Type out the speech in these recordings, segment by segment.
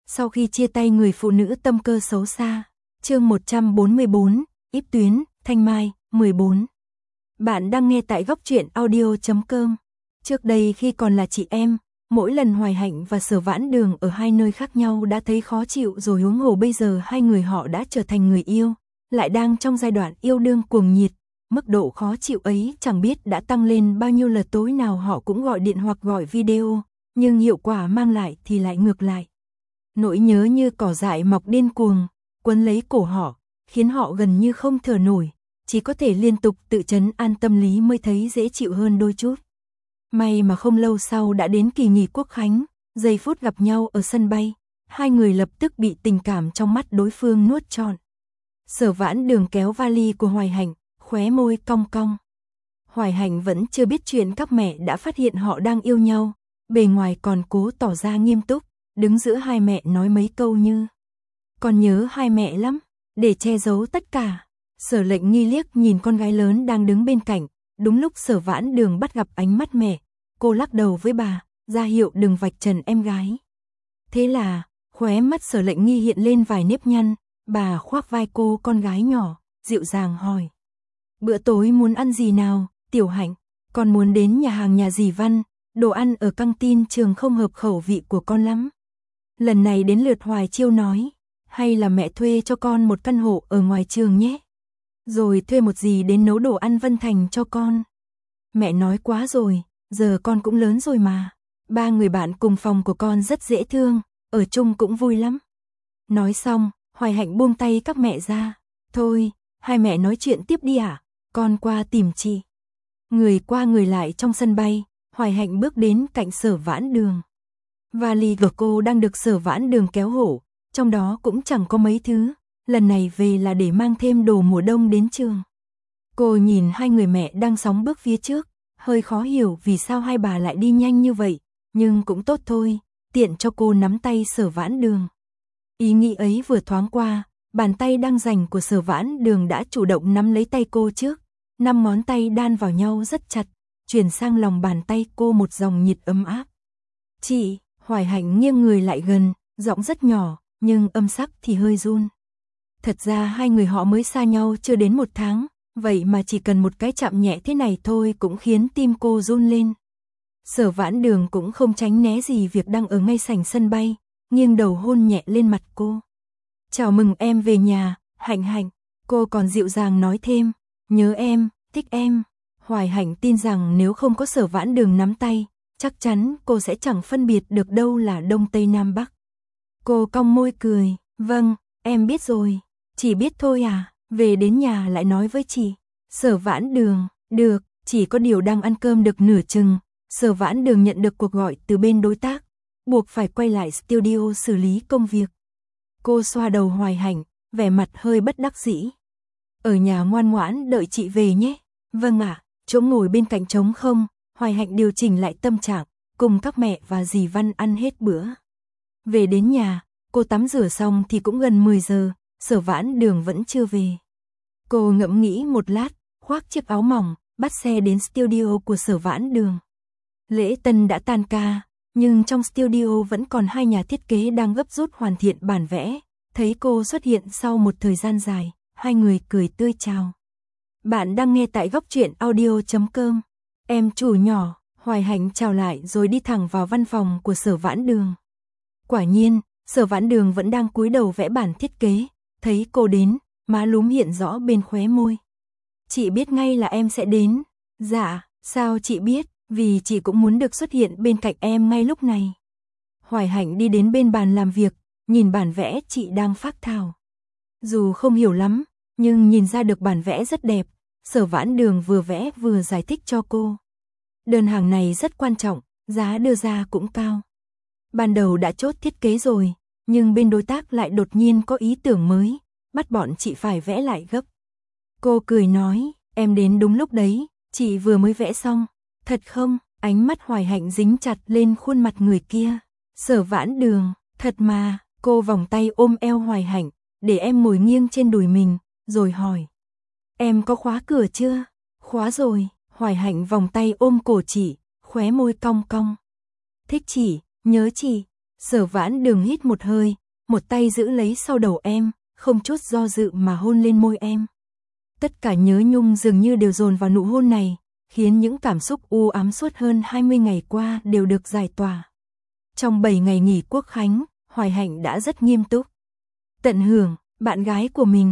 Sau khi chia tay người phụ nữ tâm cơ xấu xa. Chương 144, Íp Tuyến, Thanh Mai, 14. Bạn đang nghe tại góc truyện audio.com. Trước đây khi còn là chị em, mỗi lần Hoài Hạnh và Sở Vãn Đường ở hai nơi khác nhau đã thấy khó chịu rồi, huống hồ bây giờ hai người họ đã trở thành người yêu, lại đang trong giai đoạn yêu đương cuồng nhiệt. Mức độ khó chịu ấy chẳng biết đã tăng lên bao nhiêu lần, tối nào họ cũng gọi điện hoặc gọi video, nhưng hiệu quả mang lại thì lại ngược lại. Nỗi nhớ như cỏ dại mọc điên cuồng, quấn lấy cổ họ, khiến họ gần như không thở nổi, chỉ có thể liên tục tự trấn an tâm lý mới thấy dễ chịu hơn đôi chút. May mà không lâu sau đã đến kỳ nghỉ Quốc khánh, giây phút gặp nhau ở sân bay, hai người lập tức bị tình cảm trong mắt đối phương nuốt trọn. Sở Vãn Đường kéo vali của Hoài Hạnh, khóe môi cong cong. Hoài Hạnh vẫn chưa biết chuyện các mẹ đã phát hiện họ đang yêu nhau, bề ngoài còn cố tỏ ra nghiêm túc, đứng giữa hai mẹ nói mấy câu như: "Con nhớ hai mẹ lắm." Để che giấu tất cả, Sở Lệnh Nghi liếc nhìn con gái lớn đang đứng bên cạnh, đúng lúc Sở Vãn Đường bắt gặp ánh mắt mẹ, cô lắc đầu với bà, ra hiệu đừng vạch trần em gái. Thế là, khóe mắt Sở Lệnh Nghi hiện lên vài nếp nhăn, bà khoác vai cô con gái nhỏ, dịu dàng hỏi: "Bữa tối muốn ăn gì nào, Tiểu Hạnh? Con muốn đến nhà hàng nhà dì Văn, đồ ăn ở căng tin trường không hợp khẩu vị của con lắm." Lần này đến lượt Hoài Chiêu nói: "Hay là mẹ thuê cho con một căn hộ ở ngoài trường nhé. Rồi thuê một dì đến nấu đồ ăn Vân Thành cho con." Mẹ nói quá rồi, giờ con cũng lớn rồi mà. Ba người bạn cùng phòng của con rất dễ thương, ở chung cũng vui lắm. Nói xong, Hoài Hạnh buông tay các mẹ ra. "Thôi, hai mẹ nói chuyện tiếp đi ạ, con qua tìm chị." Người qua người lại trong sân bay, Hoài Hạnh bước đến cạnh Sở Vãn Đường. Vali của cô đang được Sở Vãn Đường kéo hổ, trong đó cũng chẳng có mấy thứ, lần này về là để mang thêm đồ mùa đông đến trường. Cô nhìn hai người mẹ đang sóng bước phía trước, hơi khó hiểu vì sao hai bà lại đi nhanh như vậy, nhưng cũng tốt thôi, tiện cho cô nắm tay Sở Vãn Đường. Ý nghĩ ấy vừa thoáng qua, bàn tay đang rảnh của Sở Vãn Đường đã chủ động nắm lấy tay cô trước, 5 ngón tay đan vào nhau rất chặt, chuyển sang lòng bàn tay cô một dòng nhiệt ấm áp. "Chị." Hoài Hạnh nghiêng người lại gần, giọng rất nhỏ, nhưng âm sắc thì hơi run. Thật ra hai người họ mới xa nhau chưa đến 1 tháng, vậy mà chỉ cần một cái chạm nhẹ thế này thôi cũng khiến tim cô run lên. Sở Vãn Đường cũng không tránh né gì việc đang ở ngay sảnh sân bay, nghiêng đầu hôn nhẹ lên mặt cô. "Chào mừng em về nhà, Hạnh Hạnh." Cô còn dịu dàng nói thêm: "Nhớ em, thích em." Hoài Hạnh tin rằng nếu không có Sở Vãn Đường nắm tay, chắc chắn cô sẽ chẳng phân biệt được đâu là Đông Tây Nam Bắc. Cô cong môi cười: "Vâng, em biết rồi, chỉ biết thôi à, về đến nhà lại nói với chị." Sở Vãn Đường: "Được." Chỉ có điều đang ăn cơm được nửa chừng, Sở Vãn Đường nhận được cuộc gọi từ bên đối tác, buộc phải quay lại studio xử lý công việc. Cô xoa đầu Hoài Hạnh, vẻ mặt hơi bất đắc dĩ. "Ở nhà ngoan ngoãn đợi chị về nhé." "Vâng ạ." Chỗ ngồi bên cạnh trống không, Hoài Hạnh điều chỉnh lại tâm trạng, cùng các mẹ và dì Văn ăn hết bữa. Về đến nhà, cô tắm rửa xong thì cũng gần 10 giờ, Sở Vãn Đường vẫn chưa về. Cô ngẫm nghĩ một lát, khoác chiếc áo mỏng, bắt xe đến studio của Sở Vãn Đường. Lễ tân đã tan ca, nhưng trong studio vẫn còn hai nhà thiết kế đang gấp rút hoàn thiện bản vẽ. Thấy cô xuất hiện sau một thời gian dài, hai người cười tươi chào. Bạn đang nghe tại góc truyện audio.com. "Em chủ nhỏ." Hoài Hạnh chào lại rồi đi thẳng vào văn phòng của Sở Vãn Đường. Quả nhiên, Sở Vãn Đường vẫn đang cúi đầu vẽ bản thiết kế, thấy cô đến, má lúm hiện rõ bên khóe môi. "Chị biết ngay là em sẽ đến." "Dạ, sao chị biết?" "Vì chị cũng muốn được xuất hiện bên cạnh em ngay lúc này." Hoài Hạnh đi đến bên bàn làm việc, nhìn bản vẽ chị đang phác thảo. Dù không hiểu lắm, nhưng nhìn ra được bản vẽ rất đẹp, Sở Vãn Đường vừa vẽ vừa giải thích cho cô. Đơn hàng này rất quan trọng, giá đưa ra cũng cao. Ban đầu đã chốt thiết kế rồi, nhưng bên đối tác lại đột nhiên có ý tưởng mới, bắt bọn chị phải vẽ lại gấp. Cô cười nói: "Em đến đúng lúc đấy, chị vừa mới vẽ xong." "Thật không?" Ánh mắt Hoài Hạnh dính chặt lên khuôn mặt người kia. "Sở Vãn Đường, thật mà." Cô vòng tay ôm eo Hoài Hạnh, để em ngồi nghiêng trên đùi mình, rồi hỏi: "Em có khóa cửa chưa?" "Khóa rồi." Hoài Hạnh vòng tay ôm cổ chị, khóe môi cong cong. "Thích chị, nhớ chị." Sở Vãn Đường hít một hơi, một tay giữ lấy sau đầu em, không chút do dự mà hôn lên môi em. Tất cả nhớ nhung dường như đều dồn vào nụ hôn này, khiến những cảm xúc u ám suốt hơn 20 ngày qua đều được giải tỏa. Trong 7 ngày nghỉ Quốc khánh, Hoài Hạnh đã rất nghiêm túc. Tận hưởng, bạn gái của mình,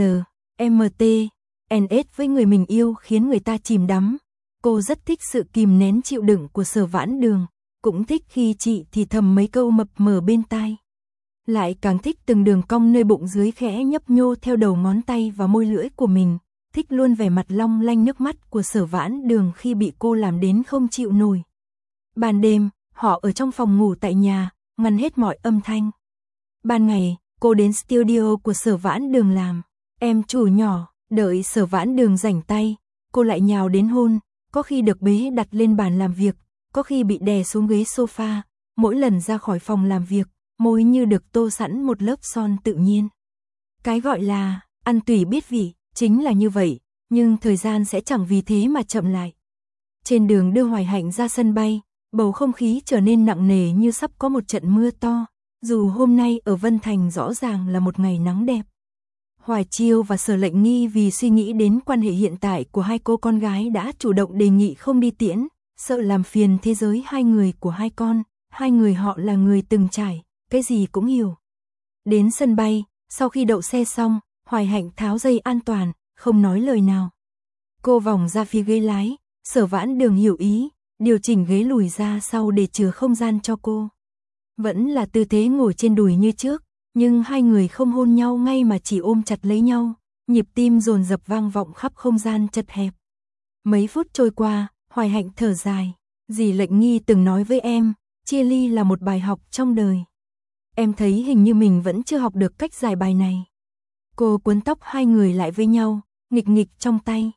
LMT, NS với người mình yêu khiến người ta chìm đắm. Cô rất thích sự kìm nén chịu đựng của Sở Vãn Đường, cũng thích khi chị thì thầm mấy câu mập mờ bên tai. Lại càng thích từng đường cong nơi bụng dưới khẽ nhấp nhô theo đầu ngón tay và môi lưỡi của mình, thích luôn vẻ mặt long lanh nước mắt của Sở Vãn Đường khi bị cô làm đến không chịu nổi. Ban đêm, họ ở trong phòng ngủ tại nhà, ngăn hết mọi âm thanh. Ban ngày, cô đến studio của Sở Vãn Đường làm em chủ nhỏ, đợi Sở Vãn Đường rảnh tay, cô lại nhào đến hôn, có khi được bế đặt lên bàn làm việc, có khi bị đè xuống ghế sofa, mỗi lần ra khỏi phòng làm việc, môi như được tô sẵn một lớp son tự nhiên. Cái gọi là ăn tùy biết vị, chính là như vậy, nhưng thời gian sẽ chẳng vì thế mà chậm lại. Trên đường đưa Hoài Hạnh ra sân bay, bầu không khí trở nên nặng nề như sắp có một trận mưa to, dù hôm nay ở Vân Thành rõ ràng là một ngày nắng đẹp. Hoài Chiêu và Sở Lệnh Nghi vì suy nghĩ đến quan hệ hiện tại của hai cô con gái đã chủ động đề nghị không đi tiễn, sợ làm phiền thế giới hai người của hai con, hai người họ là người từng trải, cái gì cũng hiểu. Đến sân bay, sau khi đậu xe xong, Hoài Hạnh tháo dây an toàn, không nói lời nào. Cô vòng ra phía ghế lái, Sở Vãn Đường hiểu ý, điều chỉnh ghế lùi ra sau để chừa không gian cho cô. Vẫn là tư thế ngồi trên đùi như trước, nhưng hai người không hôn nhau ngay mà chỉ ôm chặt lấy nhau, nhịp tim dồn dập vang vọng khắp không gian chật hẹp. Mấy phút trôi qua, Hoài Hạnh thở dài, dì Lệnh Nghi từng nói với em, chia ly là một bài học trong đời. Em thấy hình như mình vẫn chưa học được cách giải bài này. Cô cuốn tóc hai người lại với nhau, nghịch nghịch trong tay.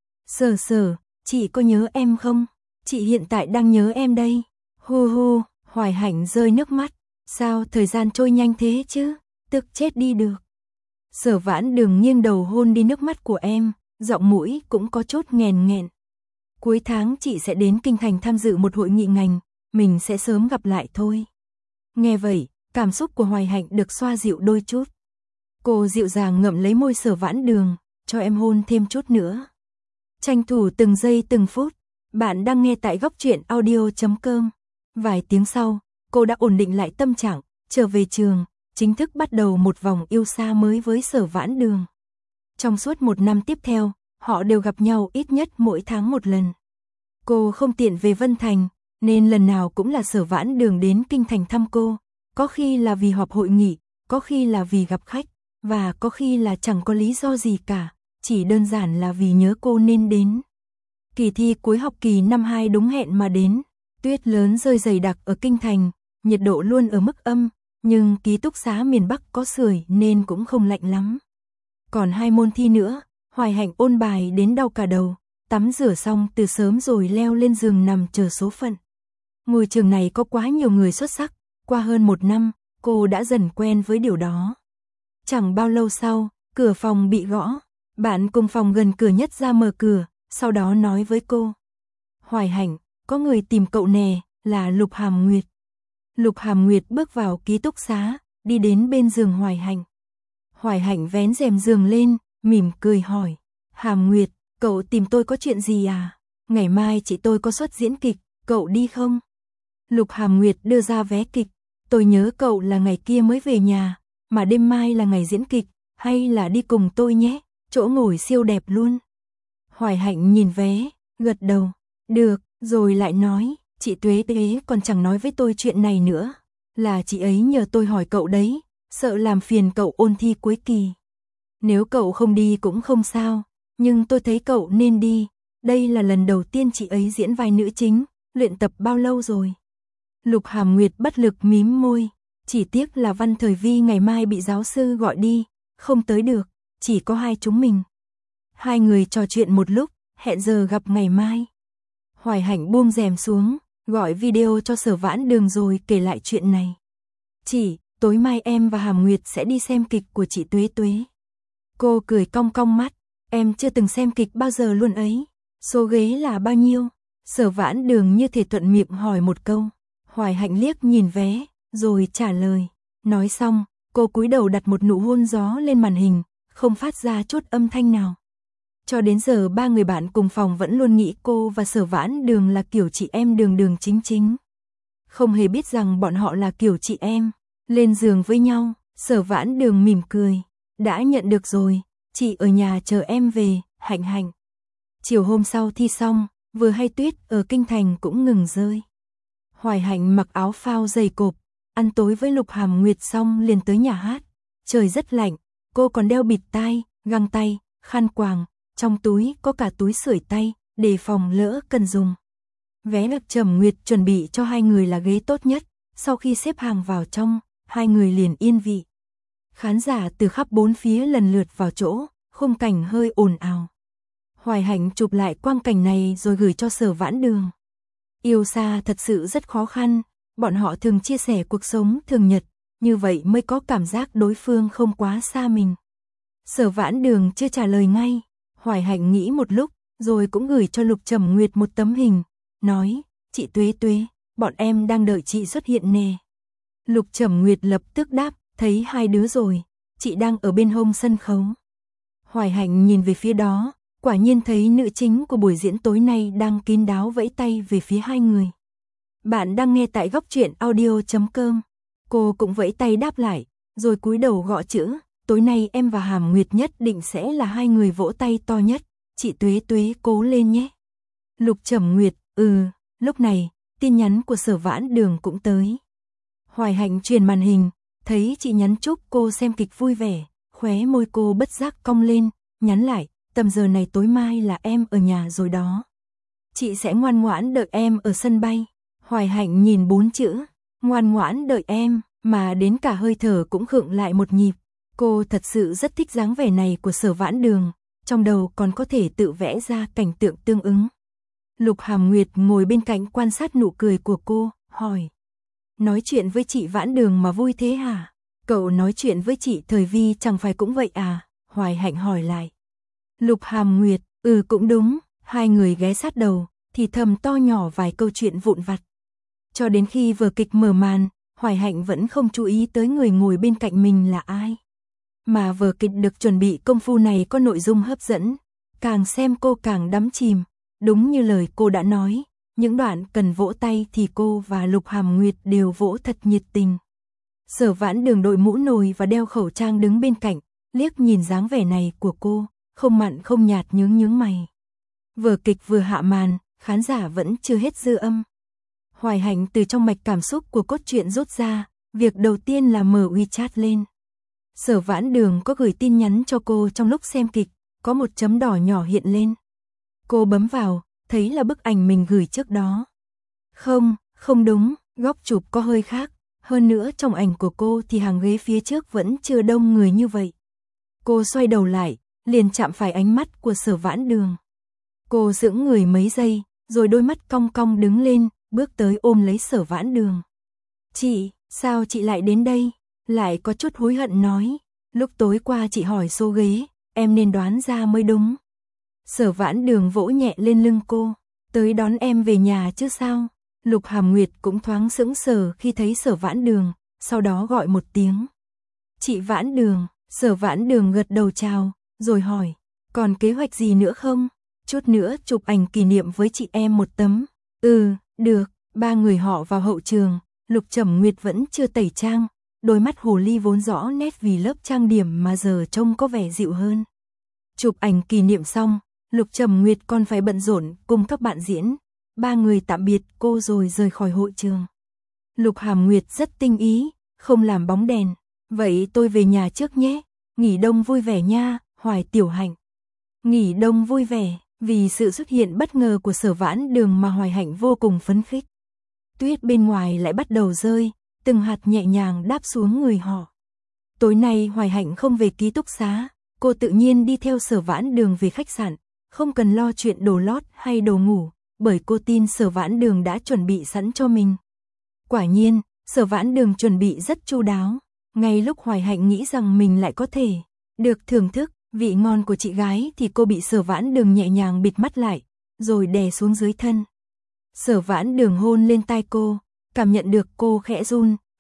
Sở, chị có nhớ em không? Chị hiện tại đang nhớ em đây. Hu hu, Hoài Hạnh rơi nước mắt. Sao thời gian trôi nhanh thế chứ? Tức chết đi được. Sở Vãn Đường nghiêng đầu hôn đi nước mắt của em, giọng mũi cũng có chút nghẹn nghẹn. Cuối tháng chị sẽ đến Kinh Thành tham dự một hội nghị ngành, mình sẽ sớm gặp lại thôi. Nghe vậy, cảm xúc của Hoài Hạnh được xoa dịu đôi chút. Cô dịu dàng ngậm lấy môi Sở Vãn Đường, cho em hôn thêm chút nữa. Tranh thủ từng giây từng phút, bạn đang nghe tại góc truyện audio.com. Vài tiếng sau, cô đã ổn định lại tâm trạng, trở về trường, chính thức bắt đầu một vòng yêu xa mới với Sở Vãn Đường. Trong suốt một năm tiếp theo, họ đều gặp nhau ít nhất mỗi tháng một lần. Cô không tiện về Vân Thành, nên lần nào cũng là Sở Vãn Đường đến Kinh Thành thăm cô, có khi là vì họp hội nghị, có khi là vì gặp khách, và có khi là chẳng có lý do gì cả, chỉ đơn giản là vì nhớ cô nên đến. Kỳ thi cuối học kỳ năm 2 đúng hẹn mà đến, tuyết lớn rơi dày đặc ở Kinh Thành, nhiệt độ luôn ở mức âm, nhưng ký túc xá miền Bắc có sưởi nên cũng không lạnh lắm. Còn 2 môn thi nữa, Hoài Hạnh ôn bài đến đau cả đầu, tắm rửa xong từ sớm rồi leo lên giường nằm chờ số phận. Ngôi trường này có quá nhiều người xuất sắc, qua hơn 1 năm, cô đã dần quen với điều đó. Chẳng bao lâu sau, cửa phòng bị gõ, bạn cùng phòng gần cửa nhất ra mở cửa, sau đó nói với cô. Hoài Hạnh, có người tìm cậu nè, là Lục Hàm Nguyệt. Lục Hàm Nguyệt bước vào ký túc xá, đi đến bên giường Hoài Hạnh. Hoài Hạnh vén rèm giường lên, mỉm cười hỏi. Hàm Nguyệt, cậu tìm tôi có chuyện gì à? Ngày mai chị tôi có suất diễn kịch, cậu đi không? Lục Hàm Nguyệt đưa ra vé kịch. Tôi nhớ cậu là ngày kia mới về nhà, mà đêm mai là ngày diễn kịch, hay là đi cùng tôi nhé, chỗ ngồi siêu đẹp luôn. Hoài Hạnh nhìn vé, gật đầu. Được, rồi lại nói, chị Tuế còn chẳng nói với tôi chuyện này nữa. Là chị ấy nhờ tôi hỏi cậu đấy, sợ làm phiền cậu ôn thi cuối kỳ. Nếu cậu không đi cũng không sao, nhưng tôi thấy cậu nên đi. Đây là lần đầu tiên chị ấy diễn vai nữ chính, luyện tập bao lâu rồi? Lục Hàm Nguyệt bất lực mím môi, chỉ tiếc là Văn Thời Vi ngày mai bị giáo sư gọi đi, không tới được, chỉ có hai chúng mình. Hai người trò chuyện một lúc, hẹn giờ gặp ngày mai. Hoài Hạnh buông rèm xuống, gọi video cho Sở Vãn Đường rồi kể lại chuyện này. Chị, tối mai em và Hàm Nguyệt sẽ đi xem kịch của chị Tuế Tuế. Cô cười cong cong mắt, em chưa từng xem kịch bao giờ luôn ấy. Số ghế là bao nhiêu? Sở Vãn Đường như thể thuận miệng hỏi một câu. Hoài Hạnh liếc nhìn vé, rồi trả lời. Nói xong, cô cúi đầu đặt một nụ hôn gió lên màn hình, không phát ra chút âm thanh nào. Cho đến giờ ba người bạn cùng phòng vẫn luôn nghĩ cô và Sở Vãn Đường là kiểu chị em đường đường chính chính. Không hề biết rằng bọn họ là kiểu chị em. Lên giường với nhau, Sở Vãn Đường mỉm cười. Đã nhận được rồi, chị ở nhà chờ em về, Hạnh Hạnh. Chiều hôm sau thi xong, vừa hay tuyết ở Kinh Thành cũng ngừng rơi. Hoài Hạnh mặc áo phao dày cộp, ăn tối với Lục Hàm Nguyệt xong liền tới nhà hát. Trời rất lạnh, cô còn đeo bịt tai, găng tay, khăn quàng, trong túi có cả túi sưởi tay, để phòng lỡ cần dùng. Vé Lục Trầm Nguyệt chuẩn bị cho hai người là ghế tốt nhất, sau khi xếp hàng vào trong, hai người liền yên vị. Khán giả từ khắp bốn phía lần lượt vào chỗ, khung cảnh hơi ồn ào. Hoài Hạnh chụp lại quang cảnh này rồi gửi cho Sở Vãn Đường. Yêu xa thật sự rất khó khăn, bọn họ thường chia sẻ cuộc sống thường nhật, như vậy mới có cảm giác đối phương không quá xa mình. Sở Vãn Đường chưa trả lời ngay, Hoài Hạnh nghĩ một lúc, rồi cũng gửi cho Lục Trầm Nguyệt một tấm hình, nói, chị Tuế Tuế, bọn em đang đợi chị xuất hiện nè. Lục Trầm Nguyệt lập tức đáp, thấy hai đứa rồi, chị đang ở bên hông sân khấu. Hoài Hạnh nhìn về phía đó, quả nhiên thấy nữ chính của buổi diễn tối nay đang kín đáo vẫy tay về phía hai người. Bạn đang nghe tại góc truyện audio.com. Cô cũng vẫy tay đáp lại, rồi cúi đầu gõ chữ, tối nay em và Hàm Nguyệt nhất định sẽ là hai người vỗ tay to nhất, chị Tuế Tuế cố lên nhé. Lục Trầm Nguyệt, lúc này, tin nhắn của Sở Vãn Đường cũng tới. Hoài Hạnh truyền màn hình, thấy chị nhắn chúc cô xem kịch vui vẻ, khóe môi cô bất giác cong lên, nhắn lại, tầm giờ này tối mai là em ở nhà rồi đó. Chị sẽ ngoan ngoãn đợi em ở sân bay. Hoài Hạnh nhìn 4 chữ, ngoan ngoãn đợi em, mà đến cả hơi thở cũng khựng lại một nhịp. Cô thật sự rất thích dáng vẻ này của Sở Vãn Đường, trong đầu còn có thể tự vẽ ra cảnh tượng tương ứng. Lục Hàm Nguyệt ngồi bên cạnh quan sát nụ cười của cô, hỏi. Nói chuyện với chị Vãn Đường mà vui thế hả? Cậu nói chuyện với chị Thời Vi chẳng phải cũng vậy à? Hoài Hạnh hỏi lại. Lục Hàm Nguyệt, cũng đúng, hai người ghé sát đầu, thì thầm to nhỏ vài câu chuyện vụn vặt. Cho đến khi vở kịch mở màn, Hoài Hạnh vẫn không chú ý tới người ngồi bên cạnh mình là ai. Mà vở kịch được chuẩn bị công phu này có nội dung hấp dẫn, càng xem cô càng đắm chìm, đúng như lời cô đã nói, những đoạn cần vỗ tay thì cô và Lục Hàm Nguyệt đều vỗ thật nhiệt tình. Sở Vãn Đường đội mũ nồi và đeo khẩu trang đứng bên cạnh, liếc nhìn dáng vẻ này của cô, không mặn không nhạt nhướng mày. Vở kịch vừa hạ màn, khán giả vẫn chưa hết dư âm. Hoài Hạnh từ trong mạch cảm xúc của cốt truyện rút ra, việc đầu tiên là mở WeChat lên. Sở Vãn Đường có gửi tin nhắn cho cô trong lúc xem kịch, có một chấm đỏ nhỏ hiện lên. Cô bấm vào, thấy là bức ảnh mình gửi trước đó. Không đúng, góc chụp có hơi khác, hơn nữa trong ảnh của cô thì hàng ghế phía trước vẫn chưa đông người như vậy. Cô xoay đầu lại, liền chạm phải ánh mắt của Sở Vãn Đường. Cô sững người mấy giây, rồi đôi mắt cong cong đứng lên, bước tới ôm lấy Sở Vãn Đường. Chị, sao chị lại đến đây? Lại có chút hối hận nói, lúc tối qua chị hỏi số ghế, em nên đoán ra mới đúng. Sở Vãn Đường vỗ nhẹ lên lưng cô, tới đón em về nhà chứ sao? Lục Hàm Nguyệt cũng thoáng sững sờ khi thấy Sở Vãn Đường, sau đó gọi một tiếng. Chị Vãn Đường, Sở Vãn Đường gật đầu chào, rồi hỏi, còn kế hoạch gì nữa không? Chút nữa chụp ảnh kỷ niệm với chị em một tấm. Được, ba người họ vào hậu trường, Lục Trầm Nguyệt vẫn chưa tẩy trang, đôi mắt hồ ly vốn rõ nét vì lớp trang điểm mà giờ trông có vẻ dịu hơn. Chụp ảnh kỷ niệm xong, Lục Trầm Nguyệt còn phải bận rộn cùng các bạn diễn. Ba người tạm biệt cô rồi rời khỏi hội trường. Lục Hàm Nguyệt rất tinh ý, không làm bóng đèn. Vậy tôi về nhà trước nhé, nghỉ đông vui vẻ nha, Hoài Tiểu Hạnh. Nghỉ đông vui vẻ, vì sự xuất hiện bất ngờ của Sở Vãn Đường mà Hoài Hạnh vô cùng phấn khích. Tuyết bên ngoài lại bắt đầu rơi, từng hạt nhẹ nhàng đáp xuống người họ. Tối nay Hoài Hạnh không về ký túc xá, cô tự nhiên đi theo Sở Vãn Đường về khách sạn, không cần lo chuyện đồ lót hay đồ ngủ, bởi cô tin Sở Vãn Đường đã chuẩn bị sẵn cho mình. Quả nhiên, Sở Vãn Đường chuẩn bị rất chu đáo, ngay lúc Hoài Hạnh nghĩ rằng mình lại có thể được thưởng thức vị ngon của chị gái thì cô bị Sở Vãn Đường nhẹ nhàng bịt mắt lại, rồi đè xuống dưới thân. Sở Vãn Đường hôn lên tai cô, cảm nhận được cô khẽ run,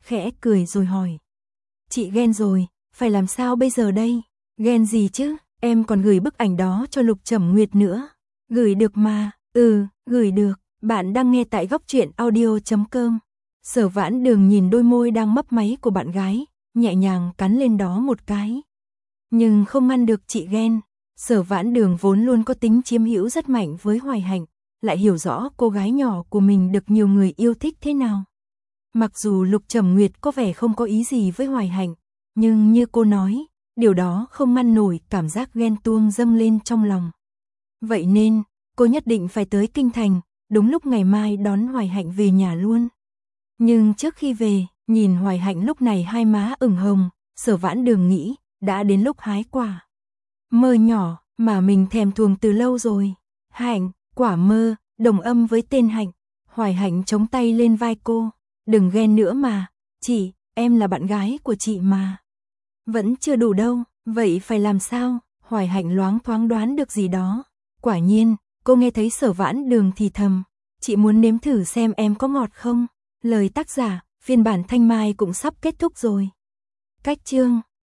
khẽ cười rồi hỏi. Chị ghen rồi, phải làm sao bây giờ đây? Ghen gì chứ, em còn gửi bức ảnh đó cho Lục Trầm Nguyệt nữa. Gửi được mà, gửi được. Bạn đang nghe tại góc truyện audio.com. Sở Vãn Đường nhìn đôi môi đang mấp máy của bạn gái, nhẹ nhàng cắn lên đó một cái. Nhưng không ngăn được chị ghen. Sở Vãn Đường vốn luôn có tính chiếm hữu rất mạnh với Hoài Hạnh, lại hiểu rõ cô gái nhỏ của mình được nhiều người yêu thích thế nào. Mặc dù Lục Trầm Nguyệt có vẻ không có ý gì với Hoài Hạnh, nhưng như cô nói, điều đó không ngăn nổi cảm giác ghen tuông dâng lên trong lòng. Vậy nên, cô nhất định phải tới Kinh Thành, đúng lúc ngày mai đón Hoài Hạnh về nhà luôn. Nhưng trước khi về, nhìn Hoài Hạnh lúc này hai má ửng hồng, Sở Vãn Đường nghĩ, đã đến lúc hái quả mơ nhỏ mà mình thèm thuồng từ lâu rồi. Hạnh, quả mơ, đồng âm với tên Hạnh. Hoài Hạnh chống tay lên vai cô. Đừng ghen nữa mà, chị, em là bạn gái của chị mà. Vẫn chưa đủ đâu, vậy phải làm sao? Hoài Hạnh loáng thoáng đoán được gì đó. Quả nhiên, cô nghe thấy Sở Vãn Đường thì thầm. Chị muốn nếm thử xem em có ngọt không? Lời tác giả, phiên bản thanh mai cũng sắp kết thúc rồi. Cách chương